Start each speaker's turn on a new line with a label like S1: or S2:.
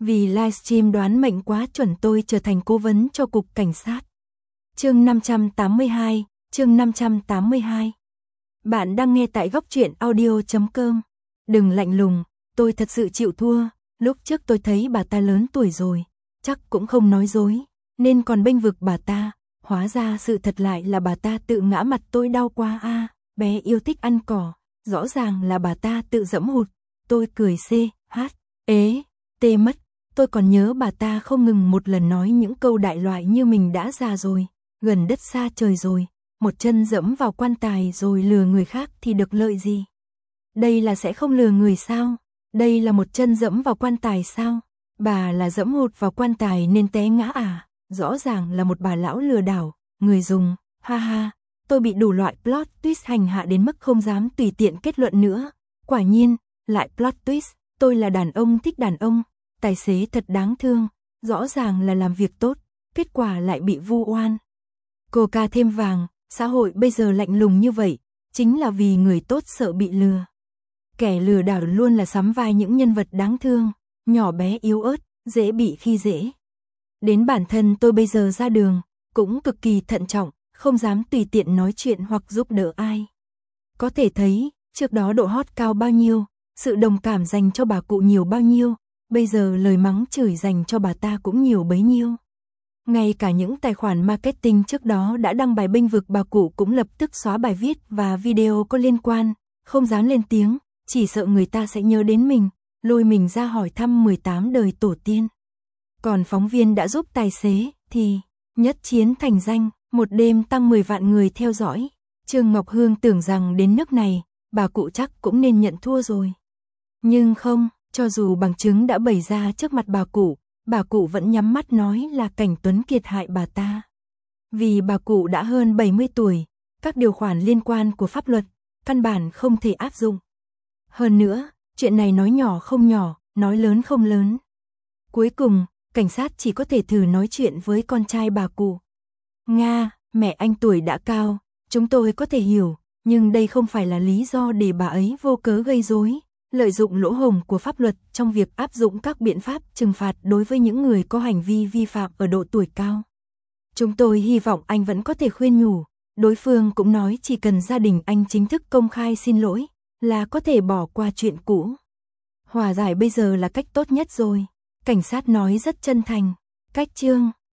S1: Vì livestream đoán mệnh quá chuẩn tôi trở thành cố vấn cho cục cảnh sát. Chương 582, chương 582. Bạn đang nghe tại góc truyện audio.com. Đừng lạnh lùng, tôi thật sự chịu thua, lúc trước tôi thấy bà ta lớn tuổi rồi, chắc cũng không nói dối, nên còn bênh vực bà ta, hóa ra sự thật lại là bà ta tự ngã mặt tôi đau quá a, bé yêu thích ăn cỏ, rõ ràng là bà ta tự dẫm hụt, tôi cười tê mất, tôi còn nhớ bà ta không ngừng một lần nói những câu đại loại như mình đã già rồi, gần đất xa trời rồi, một chân dẫm vào quan tài rồi lừa người khác thì được lợi gì? Đây là sẽ không lừa người sao? Đây là một chân dẫm vào quan tài sao? Bà là dẫm hụt vào quan tài nên té ngã à? Rõ ràng là một bà lão lừa đảo, người dùng, ha ha, tôi bị đủ loại plot twist hành hạ đến mức không dám tùy tiện kết luận nữa. Quả nhiên, lại plot twist, tôi là đàn ông thích đàn ông, tài xế thật đáng thương, rõ ràng là làm việc tốt, kết quả lại bị vu oan. Coca thêm vàng, xã hội bây giờ lạnh lùng như vậy, chính là vì người tốt sợ bị lừa. Kẻ lừa đảo luôn là sắm vai những nhân vật đáng thương, nhỏ bé yếu ớt, dễ bị khi dễ. Đến bản thân tôi bây giờ ra đường, cũng cực kỳ thận trọng, không dám tùy tiện nói chuyện hoặc giúp đỡ ai. Có thể thấy, trước đó độ hot cao bao nhiêu, sự đồng cảm dành cho bà cụ nhiều bao nhiêu, bây giờ lời mắng chửi dành cho bà ta cũng nhiều bấy nhiêu. Ngay cả những tài khoản marketing trước đó đã đăng bài bênh vực bà cụ cũng lập tức xóa bài viết và video có liên quan, không dám lên tiếng, chỉ sợ người ta sẽ nhớ đến mình, lôi mình ra hỏi thăm 18 đời tổ tiên. Còn phóng viên đã giúp tài xế thì nhất chiến thành danh, một đêm tăng 10 vạn người theo dõi. Trương Ngọc Hương tưởng rằng đến nước này, bà cụ chắc cũng nên nhận thua rồi. Nhưng không, cho dù bằng chứng đã bày ra trước mặt bà cụ vẫn nhắm mắt nói là Cảnh Tuấn Kiệt hại bà ta. Vì bà cụ đã hơn 70 tuổi, các điều khoản liên quan của pháp luật, căn bản không thể áp dụng. Hơn nữa, chuyện này nói nhỏ không nhỏ, nói lớn không lớn. Cuối cùng, cảnh sát chỉ có thể thử nói chuyện với con trai bà cụ. Nga, mẹ anh tuổi đã cao, chúng tôi có thể hiểu, nhưng đây không phải là lý do để bà ấy vô cớ gây rối, lợi dụng lỗ hổng của pháp luật trong việc áp dụng các biện pháp trừng phạt đối với những người có hành vi vi phạm ở độ tuổi cao. Chúng tôi hy vọng anh vẫn có thể khuyên nhủ, đối phương cũng nói chỉ cần gia đình anh chính thức công khai xin lỗi, là có thể bỏ qua chuyện cũ. Hòa giải bây giờ là cách tốt nhất rồi, cảnh sát nói rất chân thành. Cách chương